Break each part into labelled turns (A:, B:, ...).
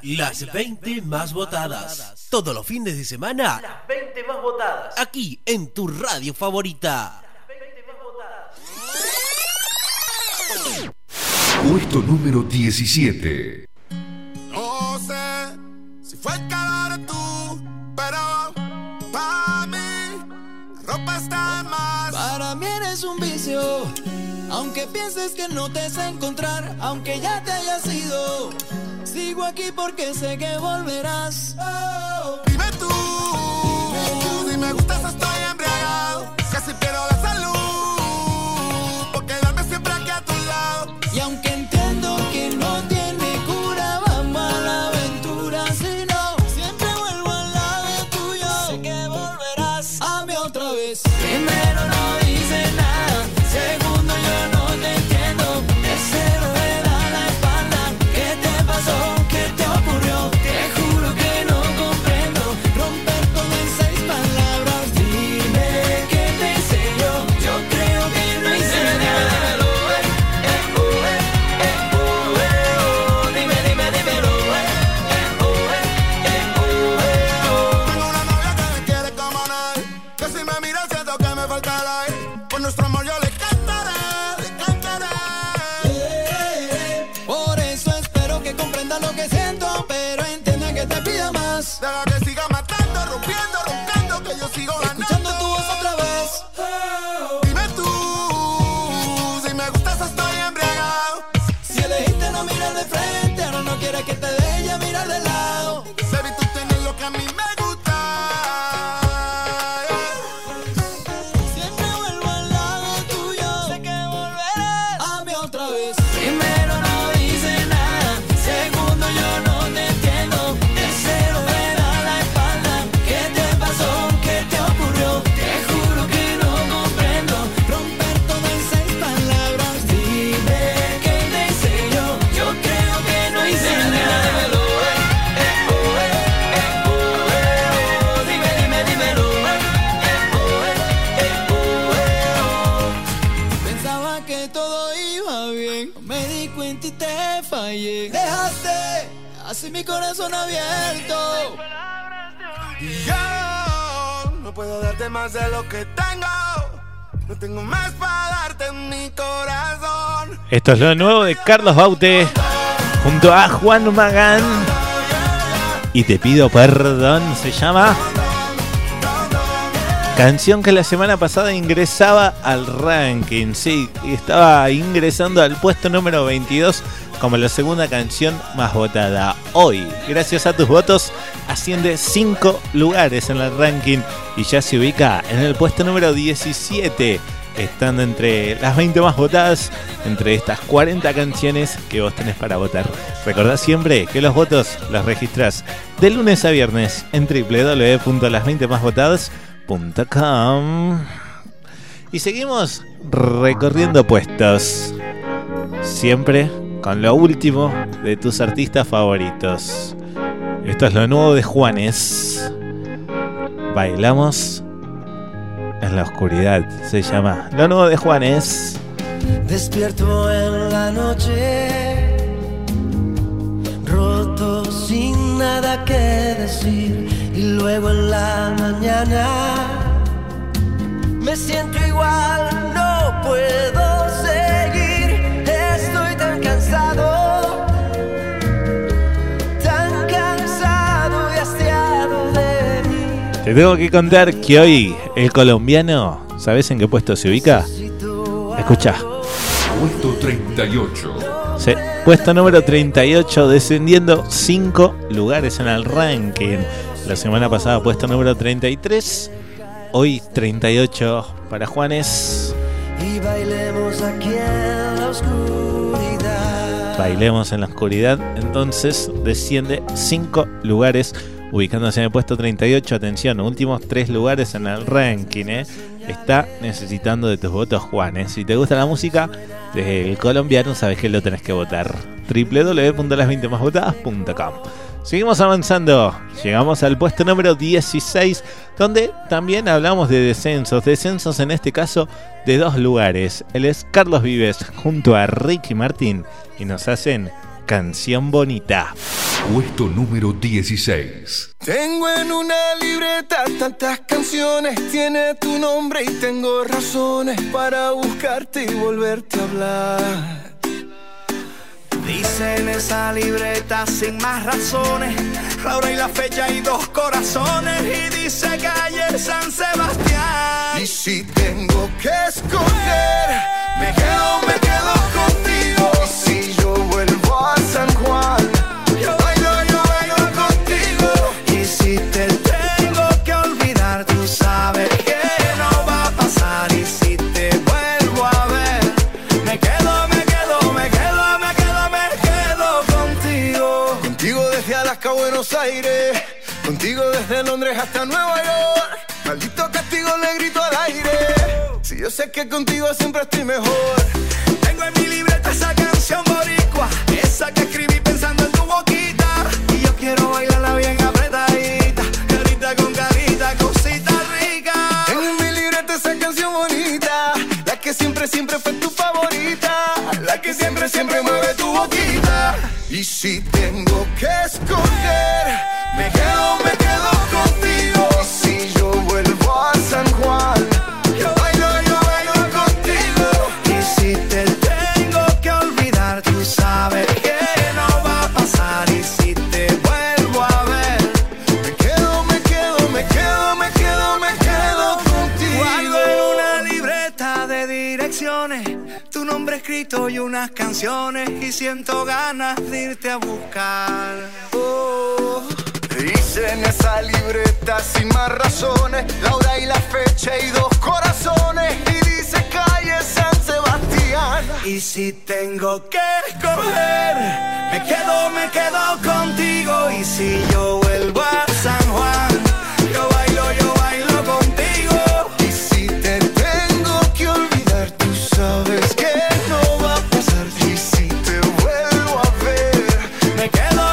A: Las 20 más votadas. Todos los fines de semana, las 20 más votadas. Aquí en tu radio favorita. Las 20 más votadas.
B: Puesto número 17.
C: No sé si fue el calor de tú, pero para mí la ropa está más.
D: Para mí eres un vicio, aunque pienses que no te sé encontrar, aunque ya te hayas ido, sigo aquí porque sé que volverás.
C: Dime tú, si me gustas estoy embriagado, casi pierdo la salud, por quedarme siempre aquí a tu lado.
D: Y aunque entiendo que no tiene cura, vamos a la aventura. Si no, siempre vuelvo al lado tuyo. Sé que volverás a mí otra vez. Primero no dice nada, segundo yo no te entiendo. Tercero me da la espalda. ¿Qué te pasó? ¿Qué te ocurrió? Te juro que no comprendo. Romper todo en 6 palabras. Dime qué te hice yo. Yo creo que no hice nada.
C: Deja que siga matando, rompiendo, roncando, que yo sigo ganando.
D: Escuchando tu voz otra vez.
C: Dime tú, si me gustas estoy embriagado.
D: Si elegiste no mirar de frente, ahora no quieres que te deje ya mirar de lado.
C: Baby, tú tienes lo que a mí me gusta.
D: Siempre vuelvo al lado tuyo. Sé que volverás a mí otra vez. Primero no dice nada, segundo yo no te entiendo. Tercero me da la espalda. ¿Qué te pasó? ¿Qué te ocurrió? Te juro que no comprendo. Romper todo en 6 palabras. Dime qué te hice yo. Yo creo que no hice nada. Dímelo. Pensaba que todo iba bien, me di cuenta y te fallé. Dejaste así mi corazón abierto.
C: Y yo no puedo darte más de lo que tengo. No tengo más para darte en mi corazón.
E: Esto es lo nuevo de Carlos Baute junto a Juan Magán. Y te pido perdón, se llama. Canción que la semana pasada ingresaba al ranking, sí, y estaba ingresando al puesto número 22 como la segunda canción más votada. Hoy, gracias a tus votos, asciende 5 lugares en el ranking y ya se ubica en el puesto número 17, estando entre las 20 más votadas, entre estas 40 canciones que vos tenés para votar. Recordá siempre que los votos los registrás de lunes a viernes en www.las20másvotadas.com. Y seguimos recorriendo puestos, siempre con lo último de tus artistas favoritos. Esto es lo nuevo de Juanes. Bailamos en la oscuridad, se llama lo nuevo de Juanes.
F: Despierto en la noche, roto sin nada que decir, y luego en la mañana me siento igual, no puedo seguir, estoy tan cansado y hastiado de mí.
E: Te tengo que contar que hoy el colombiano, ¿sabes en qué puesto se ubica? Escucha.
B: Puesto 38.
E: Sí, puesto número 38, descendiendo 5 lugares en el ranking. La semana pasada puesto número 33, hoy 38 para Juanes.
F: Y bailemos aquí en la oscuridad.
E: Bailemos en la oscuridad, entonces desciende 5 lugares, ubicándose en el puesto 38. Atención, últimos 3 lugares en el ranking, Está necesitando de tus votos, Juanes. Si te gusta la música del colombiano, sabes que lo tenés que votar. www.las20másvotadas.com. Seguimos avanzando, llegamos al puesto número 16, donde también hablamos de descensos en este caso de 2 lugares. Él es Carlos Vives junto a Ricky Martin y nos hacen Canción Bonita.
B: Puesto número 16.
C: Tengo en una libreta tantas canciones, tiene tu nombre y tengo razones para buscarte y volverte a hablar.
D: Dice en esa libreta sin más razones, la hora y la fecha y 2 corazones, y dice calle San Sebastián.
C: Y si tengo que escoger, me quedo contigo. Y si yo vuelvo a San Juan, yo bailo contigo.
D: Y si te tengo que olvidar, tú sabes que no va a pasar. Y si te vuelvo a ver, me quedo contigo.
C: Contigo desde Alaska a Buenos Aires, contigo desde Londres hasta Nueva York. Maldito castigo le grito al aire, si yo sé que contigo siempre estoy mejor.
D: Tengo en mi libreta esa canción boricua, esa que escribí pensando en tu boquita. Y yo quiero bailarla bien apretadita, carita con carita, cosita rica.
C: Tengo en mi libreta esa canción bonita, la que siempre fue tu favorita, la que siempre mueve tu boquita. Y si tengo que escoger, me quedo contigo. Y si yo vuelvo a San Juan, yo bailo contigo.
D: Y si te tengo que olvidar, tú sabes que no va a pasar. Y si te vuelvo a ver,
C: me quedo contigo.
D: guardo en una libreta de direcciones tu nombre escrito y unas canciones, y siento ganas de irte a buscar.
C: Oh, dice en esa libreta sin más razones, la hora y la fecha y 2 corazones, y dice calle San Sebastián.
D: Y si tengo que escoger, me quedo contigo. Y si yo vuelvo a San Juan, yo bailo contigo.
C: Y si te tengo que olvidar, tú sabes que no va a pasar. Y si te vuelvo a ver,
D: Me quedo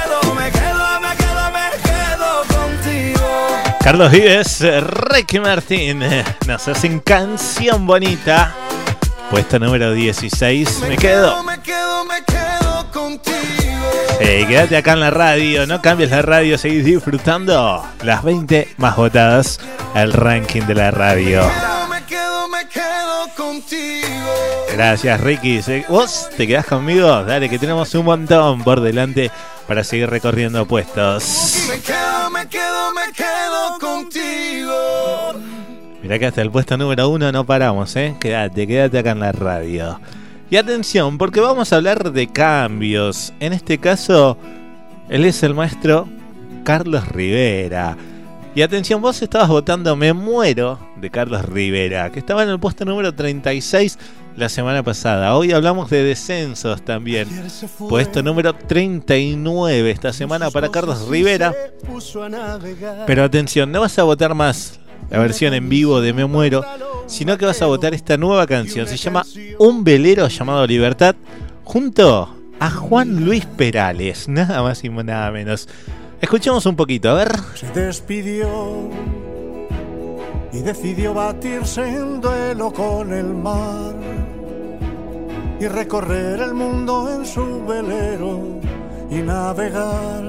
D: contigo.
E: Carlos Vives, Ricky Martin, nos hacen canción bonita. Puesto número 16, me quedo
C: contigo.
E: Quédate acá en la radio, no cambies la radio, seguís disfrutando las 20 más votadas, el ranking de la radio.
C: Me quedo contigo.
E: Gracias, Ricky. ¿Vos te quedás conmigo? Dale, que tenemos un montón por delante para seguir recorriendo puestos.
C: Me quedo contigo.
E: Mirá que hasta el puesto número 1 no paramos, ¿eh? Quédate acá en la radio. Y atención, porque vamos a hablar de cambios. En este caso, él es el maestro Carlos Rivera. Y atención, vos estabas votando Me Muero de Carlos Rivera, que estaba en el puesto número 36 la semana pasada. Hoy hablamos de descensos también. Puesto número 39 esta semana para Carlos Rivera. Pero atención, no vas a votar más la versión en vivo de Me Muero, sino que vas a votar esta nueva canción. Se llama Un velero llamado Libertad, junto a Juan Luis Perales, nada más y nada menos. Escuchemos un poquito, a ver.
G: Se despidió y decidió batirse en duelo con el mar y recorrer el mundo en su velero y navegar,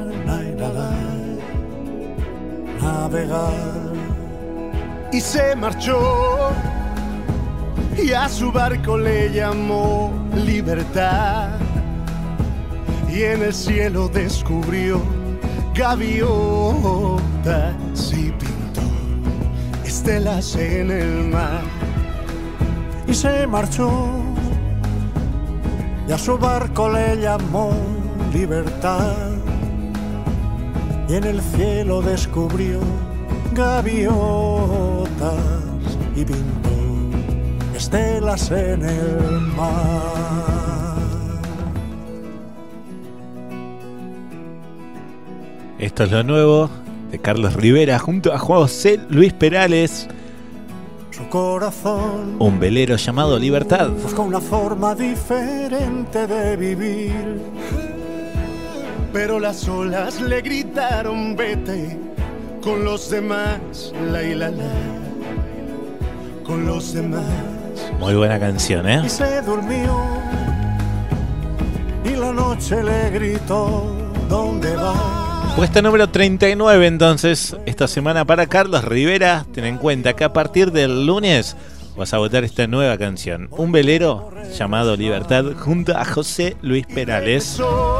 G: navegar.
H: Y se marchó y a su barco le llamó Libertad, y en el cielo descubrió gaviotas y pintó estelas en el mar.
G: Y se marchó y a su barco le llamó Libertad, y en el cielo descubrió gaviotas y pintó estelas en el mar.
E: Esto es lo nuevo de Carlos Rivera junto a José Luis Perales.
G: Su corazón,
E: Un velero llamado Libertad.
G: buscó una forma diferente de vivir,
H: pero las olas le gritaron vete con los demás, la, con los demás.
E: Muy buena canción, ¿eh?
G: y se durmió y la noche le gritó dónde vas.
E: Puesto número 39 entonces, esta semana para Carlos Rivera. Ten en cuenta que a partir del lunes vas a votar esta nueva canción, un velero llamado Libertad, junto a José Luis Perales.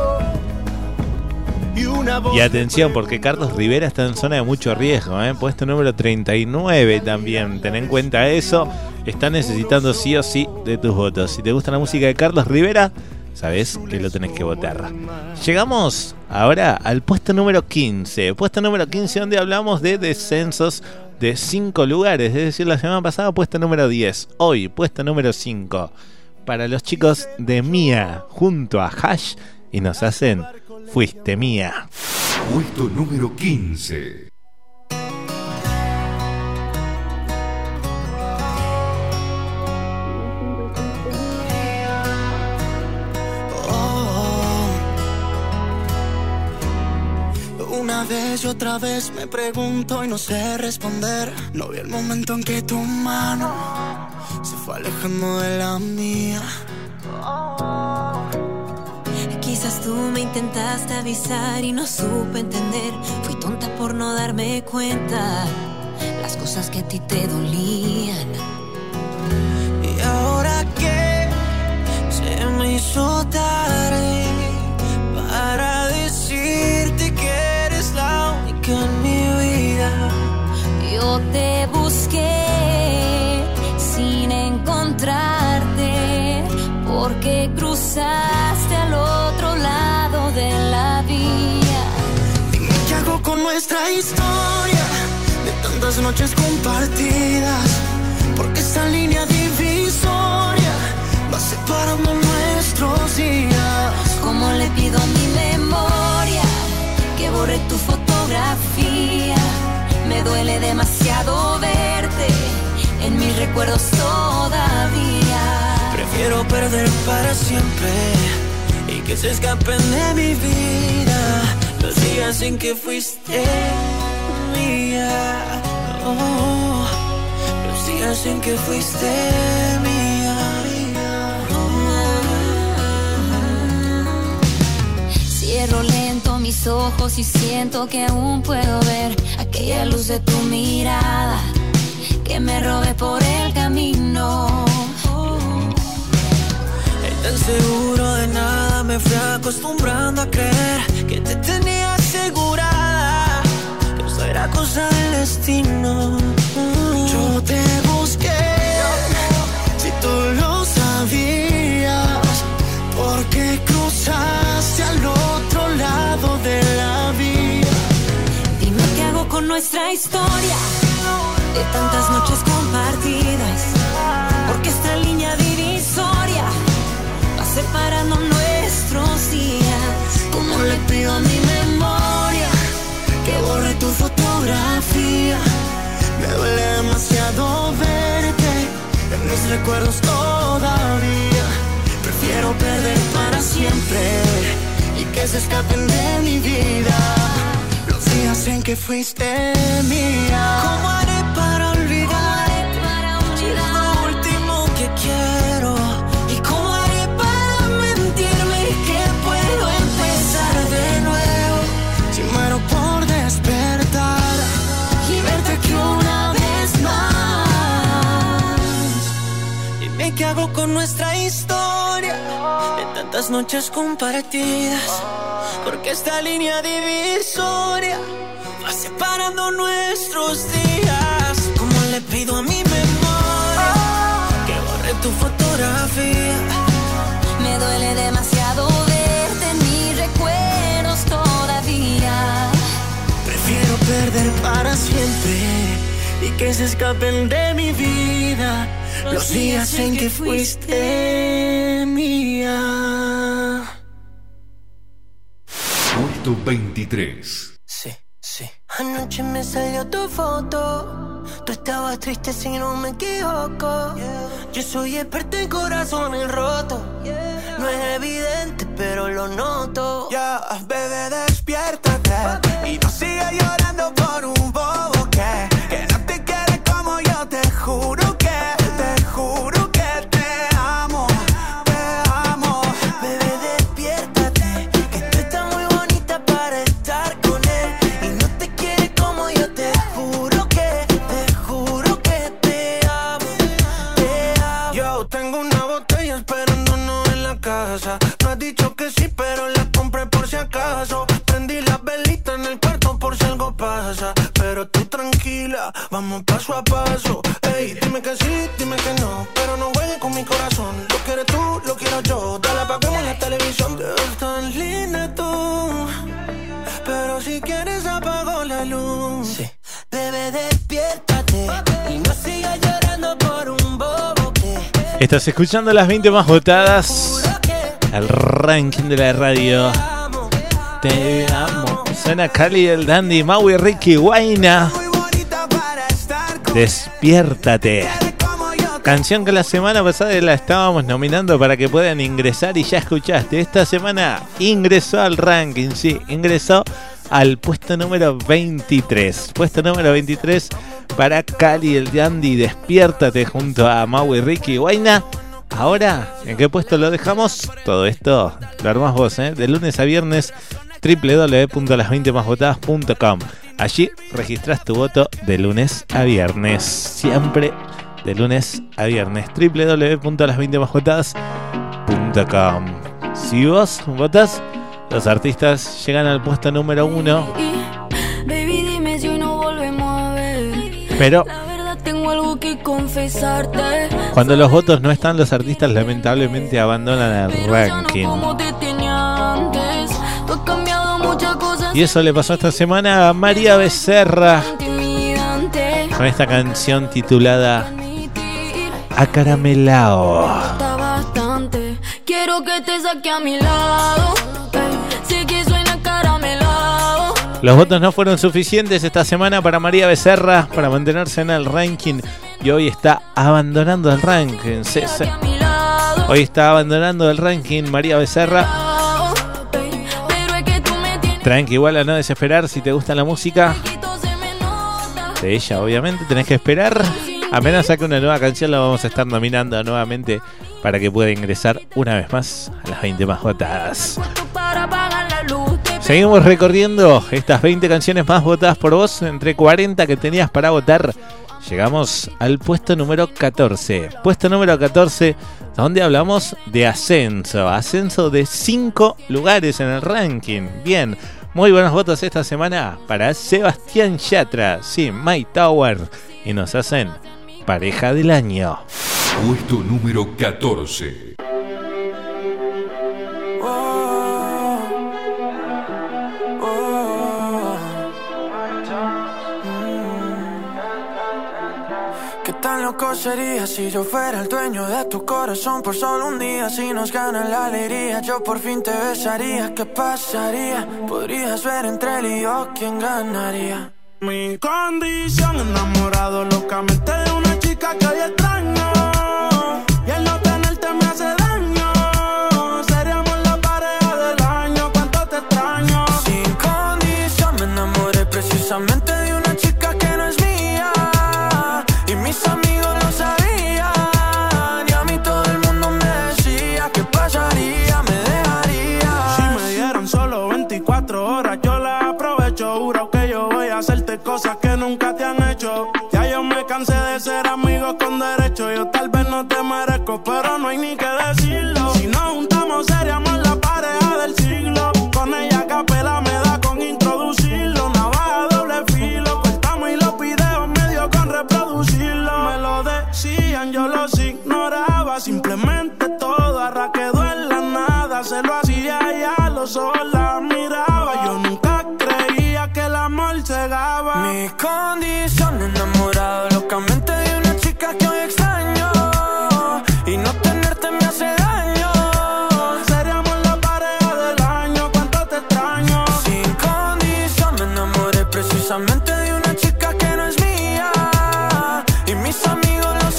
E: Y atención, porque Carlos Rivera está en zona de mucho riesgo, puesto número 39 también. Ten en cuenta eso. Está necesitando sí o sí de tus votos. Si te gusta la música de Carlos Rivera, sabes que lo tenés que votar. Llegamos ahora al puesto número 15. Puesto número 15, donde hablamos de descensos de 5 lugares. Es decir, la semana pasada puesto número 10. Hoy puesto número 5 para los chicos de Mía junto a Hash. Y nos hacen Fuiste Mía.
B: Puesto número 15.
D: Una vez y otra vez me pregunto y no sé responder. No vi el momento en que tu mano se fue alejando de la mía.
I: Quizás tú me intentaste avisar y no supe entender. Fui tonta por no darme cuenta las cosas que a ti te dolían.
D: Y ahora que se me hizo tarde para decirte que eres la única en mi vida.
I: Yo te busqué sin encontrarte, porque cruzaste al otro lado de la vía.
D: Dime qué hago con nuestra historia de tantas noches compartidas, porque esta línea divisoria va separando nuestros días.
I: Como le pido a mi memoria que borre tu fotografía. Me duele demasiado verte en mis recuerdos todavía.
D: Prefiero perder para siempre y que se escapen de mi vida los días en que fuiste mía. Oh, los días en que fuiste mía.
I: Cierro lento mis ojos y siento que aún puedo ver aquella luz de tu mirada que me robé por el camino.
D: Tan seguro de nada me fui acostumbrando a creer que te tenía asegurada, que eso era cosa del destino. Yo te busqué, si tú lo sabías, porque cruzaste al otro lado de la vía.
I: Dime qué hago con nuestra historia de tantas noches compartidas, porque esta línea divisoria separando nuestros días.
D: Como le pido a mi memoria que borre tu fotografía. Me duele demasiado verte en mis recuerdos todavía. Prefiero perder para siempre y que se escapen de mi vida los días en que fuiste mía. ¿Cómo haré para olvidar si es lo último que quiero? ¿Qué hago con nuestra historia de tantas noches compartidas? Porque esta línea divisoria va separando nuestros días. Como le pido a mi memoria que borre tu fotografía.
I: Me duele demasiado verte en mis recuerdos todavía.
D: Prefiero perder para siempre y que se escapen de mi vida los días en que fuiste mía.
B: Puesto 23.
D: Sí.
F: Anoche me salió tu foto. Tú estabas triste si no me equivoco. Yo soy experto en corazones rotos. No es evidente pero lo noto.
D: Bebé, despiértate y no sigas llorando por un bobo que no te quiere como yo. Te juro que te amo.
F: Bebé, despiértate, que tú estás muy bonita sí, pero la compré por si acaso. Prendí las velitas en el cuarto por si algo pasa. Pero tú tranquila, vamos paso a paso. Ey, dime que sí, dime que no, pero no juegues con mi corazón. Lo quieres tú, lo quiero yo. Dale, apaguemos la televisión. Te ves tan linda tú, pero si quieres apago la luz. Sí. Bebé, despiértate y no sigas llorando por un bobo que...
E: Estás escuchando las 20 más votadas, el ranking de la radio. Te amo. Suena Cali, el Dandy, Maui, Ricky, Guayna. Despiértate. Canción que la semana pasada la estábamos nominando para que puedan ingresar y ya escuchaste. Esta semana ingresó al ranking, sí, ingresó al puesto número 23. Puesto número 23 para Cali, el Dandy, Despiértate, junto a Maui, Ricky y Guayna. Ahora, ¿en qué puesto lo dejamos? Todo esto lo armás vos, ¿eh? De lunes a viernes, www.las20másvotadas.com. Allí registrás tu voto de lunes a viernes. Siempre de lunes a viernes, www.las20másvotadas.com. Si vos votás, los artistas llegan al puesto número 1.
I: Baby, dime si no volvemos a ver.
E: Pero
I: la verdad tengo algo que confesarte.
E: Cuando los votos no están, los artistas lamentablemente abandonan el ranking. Y eso le pasó esta semana a María Becerra con esta canción titulada Acaramelao.
I: Quiero que te saque a mi lado. Sé que suena caramelado.
E: Los votos no fueron suficientes esta semana para María Becerra para mantenerse en el ranking y hoy está abandonando el ranking. Hoy está abandonando el ranking María Becerra. Tranqui, igual a no desesperar si te gusta la música de ella, obviamente. Tenés que esperar. Apenas saque una nueva canción, la vamos a estar nominando nuevamente para que pueda ingresar una vez más a las 20 más votadas. Seguimos recorriendo estas 20 canciones más votadas por vos, entre 40 que tenías para votar. Llegamos al puesto número 14. Puesto número 14, donde hablamos de ascenso. Ascenso de 5 lugares en el ranking. Bien, muy buenos votos esta semana para Sebastián Yatra. Sí, My Tower. Y nos hacen pareja del año.
B: Puesto número 14.
F: ¿Qué tan loco sería si yo fuera el dueño de tu corazón por solo un día? Si nos gana la alegría, yo por fin te besaría. ¿Qué pasaría? Podrías ver entre él y yo quién ganaría. Mi condición, enamorado locamente de una chica que hoy extraño. Y el no tenerte me hace daño. Seríamos la pareja del año, cuánto te extraño. Sin condición me enamoré precisamente de una chica que no es mía. Y mis amigos lo sabían. Y a mí todo el mundo me decía ¿qué pasaría? Me dejaría. Si me dieron solo 24 horas yo las aprovecho. Juro que yo voy a hacerte cosas que nunca te han hecho. Ya yo me cansé de ser amigos con derecho. Yo tal vez no te merezco, pero no hay ni que decirlo. Si nos juntamos seríamos la pareja del siglo. Con ella a capela me da con introducirlo. Navaja doble filo, cortamos y los videos medio con reproducirlo. Me lo decían, yo los ignoraba. Simplemente todo arra quedó en la nada. Se lo hacía y a los ojos la miraba. Yo nunca creía que el amor cegaba. Mi condición, enamorado locamente de una chica que hoy extraño. Y no tenerte me hace daño. Seríamos la pareja del año, cuánto te extraño. Sin condición me enamoré precisamente de una chica que no es mía. Y mis amigos lo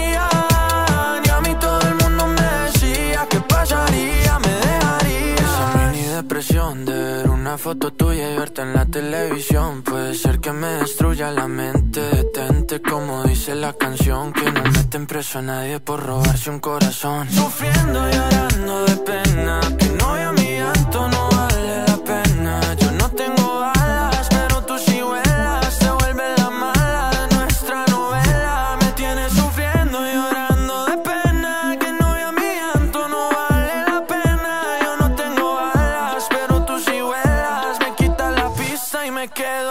F: sabían. Y a mí todo el mundo me decía ¿qué pasaría? Me dejaría. Esa mini depresión de ver una foto tuya y verte en la televisión. Puede ser que me destruya la mente. Detente como dice la canción. Que no meten preso a nadie por robarse un corazón. Sufriendo y llorando de pena. Que no vea mi llanto, no vale la pena. Yo no tengo alas, pero tú sí vuelas. Te vuelves la mala de nuestra novela. Me tienes sufriendo y llorando de pena. Que no vea mi llanto, no vale la pena. Yo no tengo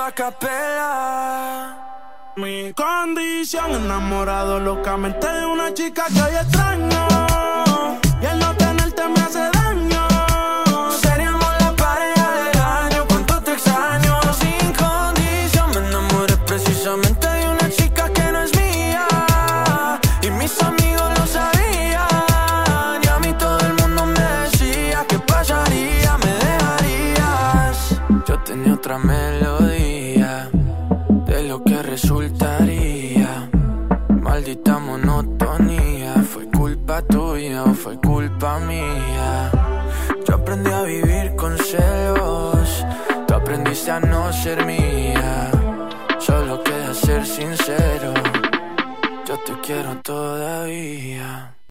J: a capela. Mi condición, enamorado locamente de una chica que hoy extraño. Y el no tenerte me hace daño. Seríamos la pareja del año. Cuánto te extraño. Sin condición me enamoré precisamente de una chica que no es mía. Y mis amigos lo sabían. Y a mí todo el mundo me decía: ¿qué pasaría? ¿Me dejarías? Yo tenía otra melodía de lo que resultaría. Maldita monotonía. ¿Fue culpa tuya o fue culpa mía? Yo aprendí a vivir con celos. Tú aprendiste a no ser mía. Solo queda ser sincero. Yo te quiero todavía.